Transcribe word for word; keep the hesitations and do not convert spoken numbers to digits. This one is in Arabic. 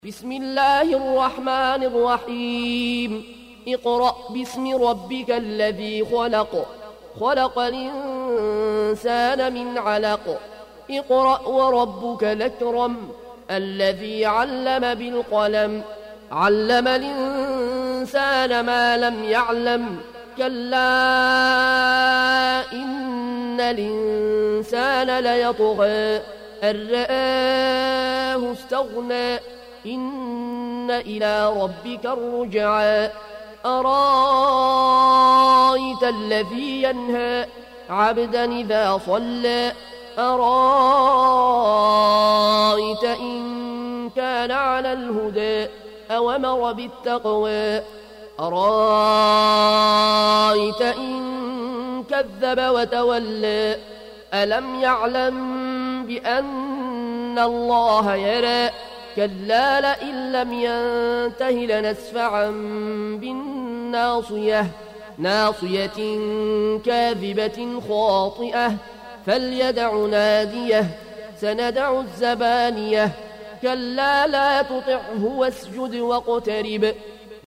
بسم الله الرحمن الرحيم اقرأ باسم ربك الذي خلق خلق الإنسان من علق اقرأ وربك الأكرم الذي علم بالقلم علم الإنسان ما لم يعلم كلا إن الإنسان ليطغى أن رآه استغنى إن إلى ربك الرجعى أرايت الذي ينهى عبدا إذا صلى أرايت إن كان على الهدى أوامر بالتقوى أرايت إن كذب وتولى ألم يعلم بأن الله يرى كلا لئن لم ينته لنسفعا بالناصية ناصية كاذبة خاطئة فليدع ناديه سندع الزبانية كلا لا تطعه واسجد واقترب